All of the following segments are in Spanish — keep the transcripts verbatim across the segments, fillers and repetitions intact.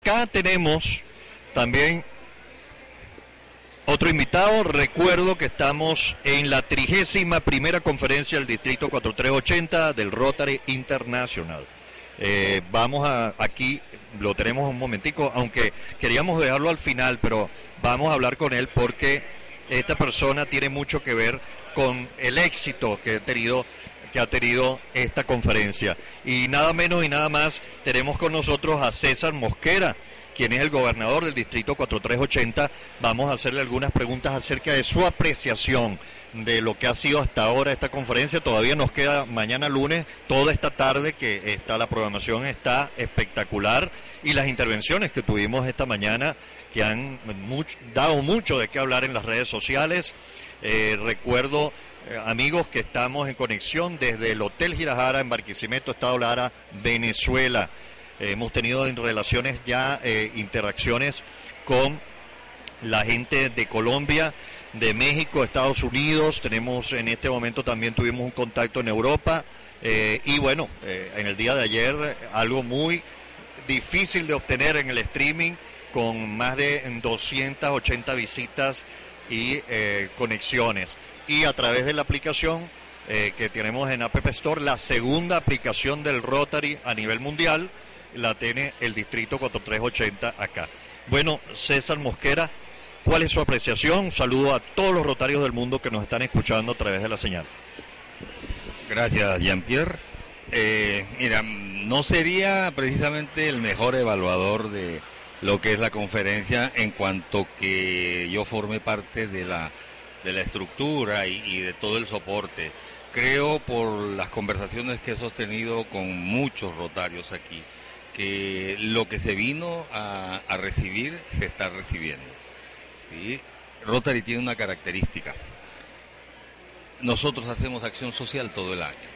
Acá tenemos también otro invitado. Recuerdo que estamos en la trigésima primera conferencia del Distrito cuatro tres ochenta del Rotary Internacional. Eh, vamos a, aquí lo tenemos un momentico, aunque queríamos dejarlo al final, pero vamos a hablar con él porque esta persona tiene mucho que ver con el éxito que ha tenido que ha tenido esta conferencia. Y nada menos y nada más, tenemos con nosotros a César Mosquera, quien es el gobernador del Distrito cuatro tres ochenta. Vamos a hacerle algunas preguntas acerca de su apreciación de lo que ha sido hasta ahora esta conferencia. Todavía nos queda mañana lunes, toda esta tarde que está la programación está espectacular, y las intervenciones que tuvimos esta mañana que han mucho, dado mucho de qué hablar en las redes sociales. Eh, recuerdo Eh, amigos, que estamos en conexión desde el Hotel Girajara en Barquisimeto, Estado Lara, Venezuela. Eh, hemos tenido en relaciones ya eh, interacciones con la gente de Colombia, de México, Estados Unidos. Tenemos en este momento también tuvimos un contacto en Europa eh, y bueno, eh, en el día de ayer eh, algo muy difícil de obtener en el streaming, con más de doscientas ochenta visitas y eh, conexiones. Y a través de la aplicación eh, que tenemos en App Store, la segunda aplicación del Rotary a nivel mundial, la tiene el Distrito cuatro tres ochenta acá. Bueno, César Mosquera, ¿cuál es su apreciación? Un saludo a todos los rotarios del mundo que nos están escuchando a través de la señal. Gracias, Jean-Pierre. Eh, mira, no sería precisamente el mejor evaluador de lo que es la conferencia en cuanto que yo forme parte de la de la estructura y, y de todo el soporte. Creo, por las conversaciones que he sostenido con muchos rotarios aquí, que lo que se vino a, a recibir se está recibiendo. ¿Sí? Rotary tiene una característica: nosotros hacemos acción social todo el año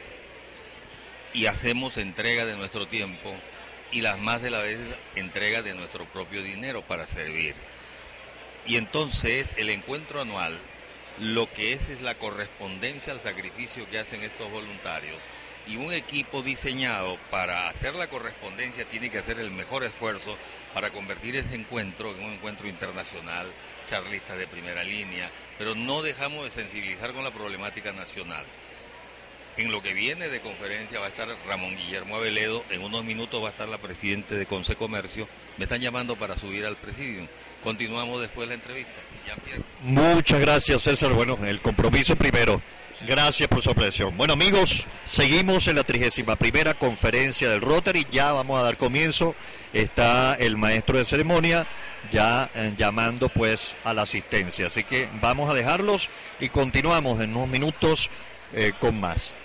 y hacemos entrega de nuestro tiempo, y las más de las veces entrega de nuestro propio dinero para servir. Y entonces el encuentro anual lo que es es la correspondencia al sacrificio que hacen estos voluntarios, y un equipo diseñado para hacer la correspondencia tiene que hacer el mejor esfuerzo para convertir ese encuentro en un encuentro internacional, charlistas de primera línea, pero no dejamos de sensibilizar con la problemática nacional. En lo que viene de conferencia va a estar Ramón Guillermo Aveledo, en unos minutos va a estar la presidenta de Consecomercio, me están llamando para subir al presidium. Continuamos después de la entrevista. Jean-Pierre. Muchas gracias, César. Bueno, el compromiso primero. Gracias por su apreciación. Bueno, amigos, seguimos en la trigésima primera conferencia del Rotary. Ya vamos a dar comienzo. Está el maestro de ceremonia ya eh, llamando pues a la asistencia. Así que vamos a dejarlos y continuamos en unos minutos eh, con más.